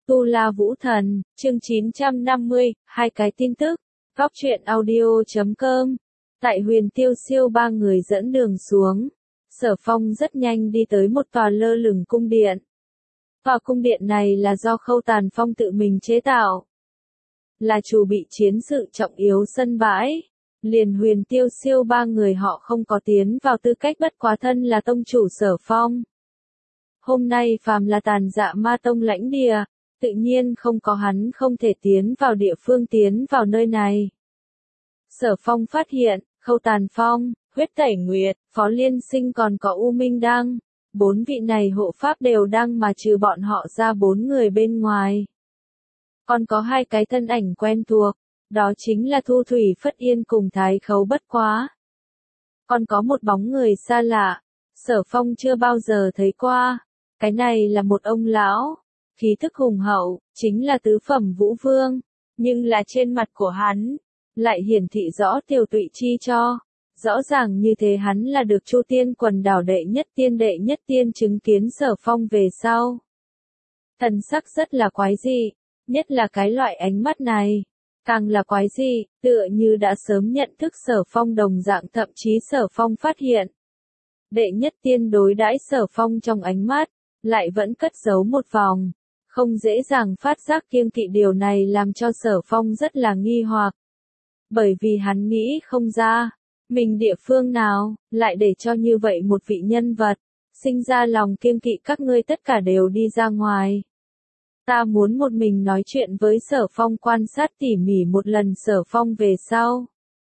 Tu La Vũ Thần, chương 950, hai cái tin tức. Góc truyện audio.com. Tại Huyền Tiêu Siêu ba người dẫn đường xuống. Sở Phong rất nhanh đi tới một tòa lơ lửng cung điện. Tòa cung điện này là do Khâu Tàn Phong tự mình chế tạo. Là chủ bị chiến sự trọng yếu sân bãi. Liền Huyền Tiêu Siêu ba người họ không có tiến vào tư cách bất quá thân là tông chủ Sở Phong. Hôm nay phàm là Tàn Dạ Ma Tông lãnh địa, tự nhiên không có hắn không thể tiến vào địa phương tiến vào nơi này. Sở Phong phát hiện, Khâu Tàn Phong, Huyết Tẩy Nguyệt, Phó Liên Sinh còn có U Minh Đăng, 4 vị này hộ pháp đều đang mà trừ bọn họ ra 4 người bên ngoài. Còn có 2 cái thân ảnh quen thuộc, đó chính là Thu Thủy Phất Yên cùng Thái Khấu Bất Quá. Còn có một bóng người xa lạ, Sở Phong chưa bao giờ thấy qua, cái này là một ông lão. Khí thức hùng hậu, chính là tứ phẩm vũ vương, nhưng là trên mặt của hắn, lại hiển thị rõ tiểu tụy chi cho. Rõ ràng như thế hắn là được Chu Tiên quần đảo đệ nhất tiên chứng kiến Sở Phong về sau. Thần sắc rất là quái dị, nhất là cái loại ánh mắt này, càng là quái dị, tựa như đã sớm nhận thức Sở Phong đồng dạng thậm chí Sở Phong phát hiện. Đệ nhất tiên đối đãi Sở Phong trong ánh mắt, lại vẫn cất giấu một vòng. Không dễ dàng phát giác kiêng kỵ điều này làm cho Sở Phong rất là nghi hoặc. Bởi vì hắn nghĩ không ra, mình địa phương nào, lại để cho như vậy một vị nhân vật, sinh ra lòng kiêng kỵ các ngươi tất cả đều đi ra ngoài. Ta muốn một mình nói chuyện với Sở Phong quan sát tỉ mỉ một lần Sở Phong về sau.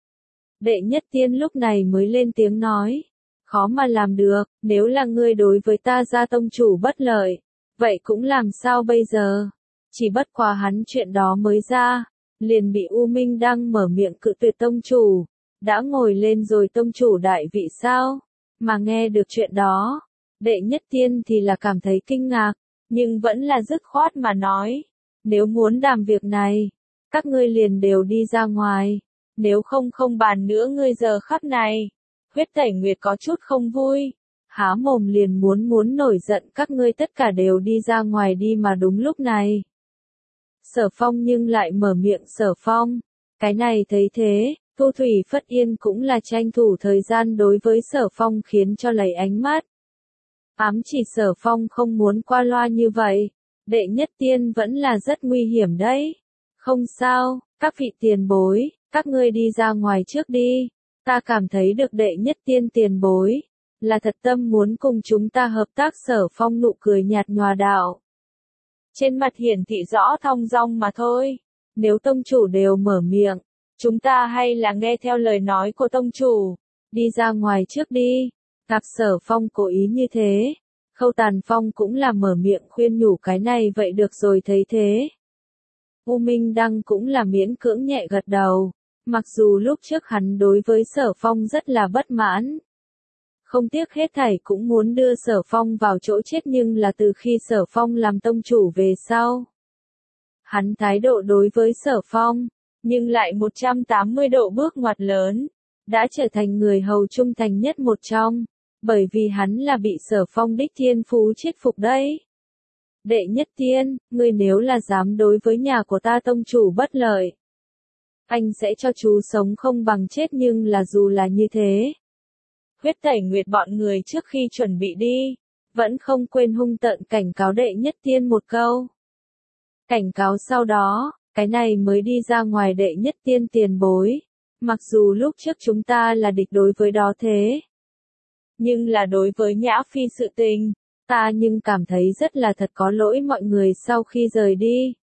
Đệ nhất tiên lúc này mới lên tiếng nói, khó mà làm được, nếu là ngươi đối với ta gia tông chủ bất lợi. Vậy cũng làm sao bây giờ? Chỉ bất quá hắn chuyện đó mới ra, liền bị U Minh Đăng mở miệng cự tuyệt tông chủ. Đã ngồi lên rồi tông chủ đại vị sao? Mà nghe được chuyện đó, đệ nhất tiên thì là cảm thấy kinh ngạc, nhưng vẫn là dứt khoát mà nói. Nếu muốn đàm việc này, các ngươi liền đều đi ra ngoài. Nếu không bàn nữa ngươi giờ khắc này. Huyết Tẩy Nguyệt có chút không vui. Há mồm liền muốn nổi giận các ngươi tất cả đều đi ra ngoài đi mà đúng lúc này. Sở Phong nhưng lại mở miệng Sở Phong. Cái này thấy thế, Thu Thủy Phất Yên cũng là tranh thủ thời gian đối với Sở Phong khiến cho lấy ánh mắt. Ám chỉ Sở Phong không muốn qua loa như vậy. Đệ nhất tiên vẫn là rất nguy hiểm đấy. Không sao, các vị tiền bối, các ngươi đi ra ngoài trước đi. Ta cảm thấy được đệ nhất tiên tiền bối là thật tâm muốn cùng chúng ta hợp tác. Sở Phong nụ cười nhạt nhòa đạo. Trên mặt hiển thị rõ thong dong mà thôi. Nếu tông chủ đều mở miệng, chúng ta hay là nghe theo lời nói của tông chủ. Đi ra ngoài trước đi. Gặp Sở Phong cố ý như thế. Khâu Tàn Phong cũng là mở miệng khuyên nhủ cái này vậy được rồi thấy thế. U Minh Đăng cũng là miễn cưỡng nhẹ gật đầu. Mặc dù lúc trước hắn đối với Sở Phong rất là bất mãn. Không tiếc hết thảy cũng muốn đưa Sở Phong vào chỗ chết nhưng là từ khi Sở Phong làm tông chủ về sau. Hắn thái độ đối với Sở Phong, nhưng lại 180 độ bước ngoặt lớn, đã trở thành người hầu trung thành nhất một trong, bởi vì hắn là bị Sở Phong đích thiên phú chết phục đấy. Đệ nhất tiên, ngươi nếu là dám đối với nhà của ta tông chủ bất lợi, anh sẽ cho chú sống không bằng chết nhưng là dù là như thế. Huyết Tẩy Nguyệt bọn người trước khi chuẩn bị đi, vẫn không quên hung tợn cảnh cáo đệ nhất tiên một câu. Cảnh cáo sau đó, cái này mới đi ra ngoài đệ nhất tiên tiền bối. Mặc dù lúc trước chúng ta là địch đối với đó thế. Nhưng là đối với Nhã Phi sự tình, ta nhưng cảm thấy rất là thật có lỗi mọi người sau khi rời đi.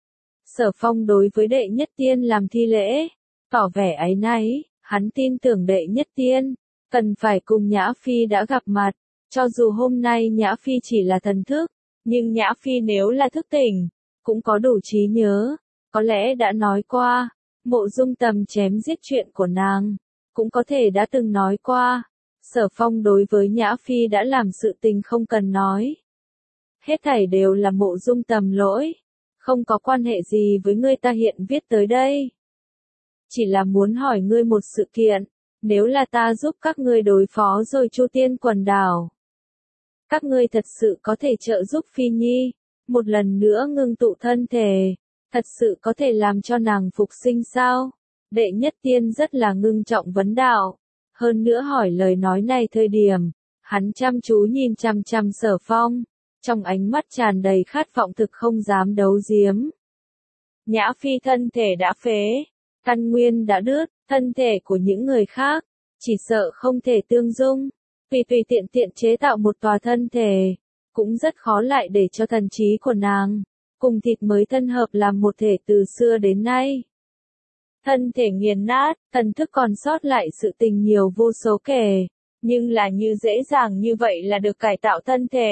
Sở Phong đối với đệ nhất tiên làm thi lễ, tỏ vẻ áy náy, hắn tin tưởng đệ nhất tiên, cần phải cùng Nhã Phi đã gặp mặt, cho dù hôm nay Nhã Phi chỉ là thần thức, nhưng Nhã Phi nếu là thức tỉnh, cũng có đủ trí nhớ, có lẽ đã nói qua, Mộ Dung Tầm chém giết chuyện của nàng, cũng có thể đã từng nói qua, Sở Phong đối với Nhã Phi đã làm sự tình không cần nói. Hết thảy đều là Mộ Dung Tầm lỗi. Không có quan hệ gì với ngươi ta hiện viết tới đây. Chỉ là muốn hỏi ngươi một sự kiện, nếu là ta giúp các ngươi đối phó rồi Chu Tiên quần đảo. Các ngươi thật sự có thể trợ giúp Phi Nhi, một lần nữa ngưng tụ thân thể, thật sự có thể làm cho nàng phục sinh sao? Đệ Nhất Tiên rất là ngưng trọng vấn đạo. Hơn nữa hỏi lời nói này thời điểm, hắn chăm chú nhìn chăm chăm Sở Phong, trong ánh mắt tràn đầy khát vọng thực không dám đấu giếm. Nhã Phi thân thể đã phế, căn nguyên đã đứt, thân thể của những người khác, chỉ sợ không thể tương dung, vì tùy tiện tiện chế tạo một tòa thân thể, cũng rất khó lại để cho thần trí của nàng, cùng thịt mới thân hợp làm một thể từ xưa đến nay. Thân thể nghiền nát, thần thức còn sót lại sự tình nhiều vô số kể, nhưng là như dễ dàng như vậy là được cải tạo thân thể.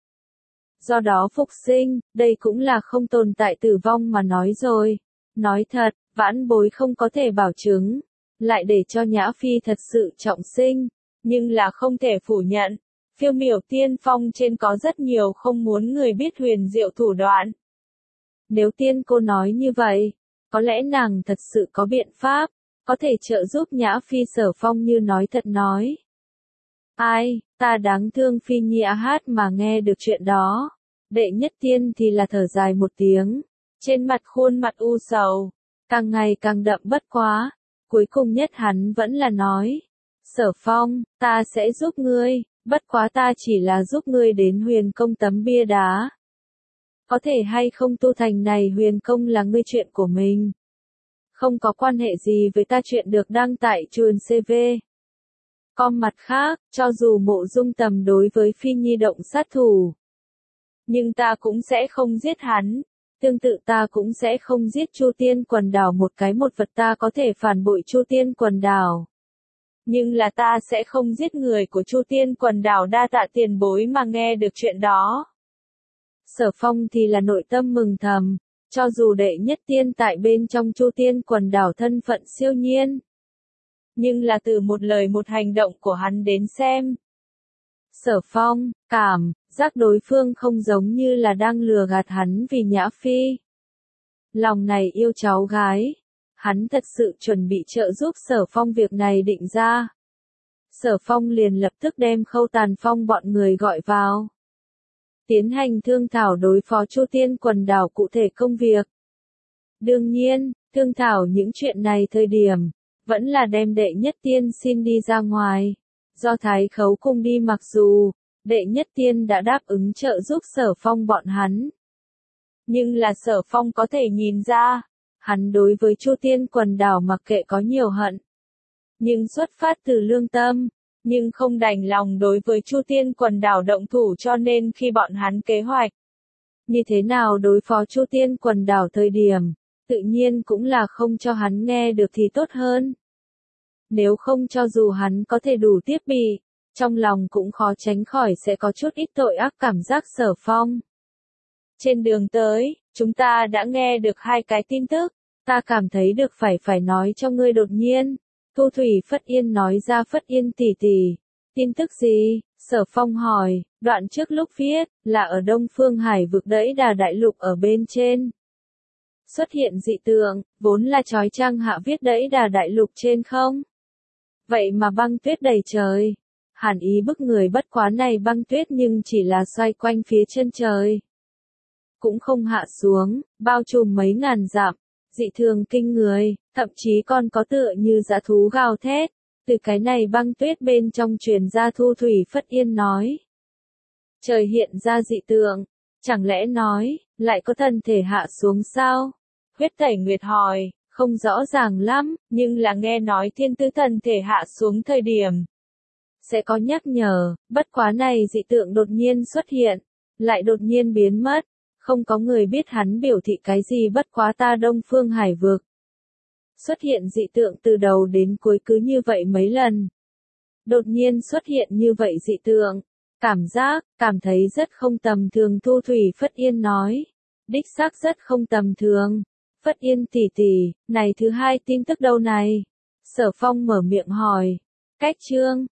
Do đó phục sinh, đây cũng là không tồn tại tử vong mà nói rồi. Nói thật, vãn bối không có thể bảo chứng, lại để cho Nhã Phi thật sự trọng sinh, nhưng là không thể phủ nhận. Phiêu miểu tiên phong trên có rất nhiều không muốn người biết huyền diệu thủ đoạn. Nếu tiên cô nói như vậy, có lẽ nàng thật sự có biện pháp, có thể trợ giúp Nhã Phi Sở Phong như nói thật nói. Ai, ta đáng thương Phi Nhi A Hát mà nghe được chuyện đó. Đệ Nhất Tiên thì là thở dài một tiếng, trên mặt khuôn mặt u sầu, càng ngày càng đậm bất quá, cuối cùng nhất hắn vẫn là nói. Sở Phong, ta sẽ giúp ngươi, bất quá ta chỉ là giúp ngươi đến huyền công tấm bia đá. Có thể hay không tu thành này huyền công là ngươi chuyện của mình. Không có quan hệ gì với ta chuyện được đăng tại truyền CV. Còn mặt khác, cho dù Mộ Dung Tầm đối với Phi Nhi động sát thủ, nhưng ta cũng sẽ không giết hắn. Tương tự ta cũng sẽ không giết Chu Tiên Quần Đảo một vật ta có thể phản bội Chu Tiên Quần Đảo. Nhưng là ta sẽ không giết người của Chu Tiên Quần Đảo, đa tạ tiền bối mà nghe được chuyện đó. Sở Phong thì là nội tâm mừng thầm, cho dù Đệ Nhất Tiên tại bên trong Chu Tiên Quần Đảo thân phận siêu nhiên. Nhưng là từ một lời một hành động của hắn đến xem. Sở Phong, cảm giác đối phương không giống như là đang lừa gạt hắn vì Nhã Phi. Lòng này yêu cháu gái. Hắn thật sự chuẩn bị trợ giúp Sở Phong việc này định ra. Sở Phong liền lập tức đem Khâu Tàn Phong bọn người gọi vào. Tiến hành thương thảo đối phó Chu Tiên Quần Đảo cụ thể công việc. Đương nhiên, thương thảo những chuyện này thời điểm, vẫn là đem Đệ Nhất Tiên xin đi ra ngoài. Do Thái Khấu cùng đi mặc dù, Đệ Nhất Tiên đã đáp ứng trợ giúp Sở Phong bọn hắn. Nhưng là Sở Phong có thể nhìn ra, hắn đối với Chu Tiên Quần Đảo mặc kệ có nhiều hận. Nhưng xuất phát từ lương tâm, nhưng không đành lòng đối với Chu Tiên Quần Đảo động thủ, cho nên khi bọn hắn kế hoạch như thế nào đối phó Chu Tiên Quần Đảo thời điểm, tự nhiên cũng là không cho hắn nghe được thì tốt hơn. Nếu không cho dù hắn có thể đủ tiếp bị, trong lòng cũng khó tránh khỏi sẽ có chút ít tội ác cảm giác. Sở Phong. Trên đường tới, chúng ta đã nghe được hai cái tin tức, ta cảm thấy được phải nói cho ngươi. Đột nhiên, Thu Thủy Phất Yên nói ra. Phất Yên tỷ tỷ, tin tức gì? Sở Phong hỏi, đoạn trước lúc viết, là ở Đông Phương Hải vực Đẫy Đà Đại Lục ở bên trên. Xuất hiện dị tượng, vốn là chói chang hạ viết Đẫy Đà Đại Lục trên không? Vậy mà băng tuyết đầy trời. Hàn ý bức người, bất quá này băng tuyết nhưng chỉ là xoay quanh phía chân trời. Cũng không hạ xuống, bao trùm mấy ngàn dặm, dị thường kinh người, thậm chí còn có tựa như dã thú gào thét. Từ cái này băng tuyết bên trong truyền ra. Thu Thủy Phất Yên nói. Trời hiện ra dị tượng, chẳng lẽ nói, lại có thân thể hạ xuống sao? Huyết Tẩy Nguyệt hỏi, không rõ ràng lắm, nhưng là nghe nói thiên tứ thần thể hạ xuống thời điểm sẽ có nhắc nhở, bất quá này dị tượng đột nhiên xuất hiện, lại đột nhiên biến mất, không có người biết hắn biểu thị cái gì. Bất quá ta Đông Phương Hải vực xuất hiện dị tượng từ đầu đến cuối cứ như vậy mấy lần. Đột nhiên xuất hiện như vậy dị tượng, cảm thấy rất không tầm thường. Thu Thủy Phất Yên nói, đích xác rất không tầm thường. Phất Yên tỷ tỷ, này thứ hai tin tức đâu này? Sở Phong mở miệng hỏi. Cách chương